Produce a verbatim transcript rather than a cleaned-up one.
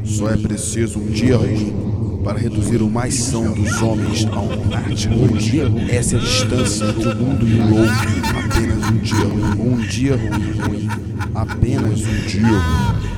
Só é preciso um dia ruim para reduzir o mais são dos homens a um lunático. Um dia ruim. Essa é a distância entre o mundo e o louco. Apenas um dia ruim. Um dia ruim. Apenas um dia ruim.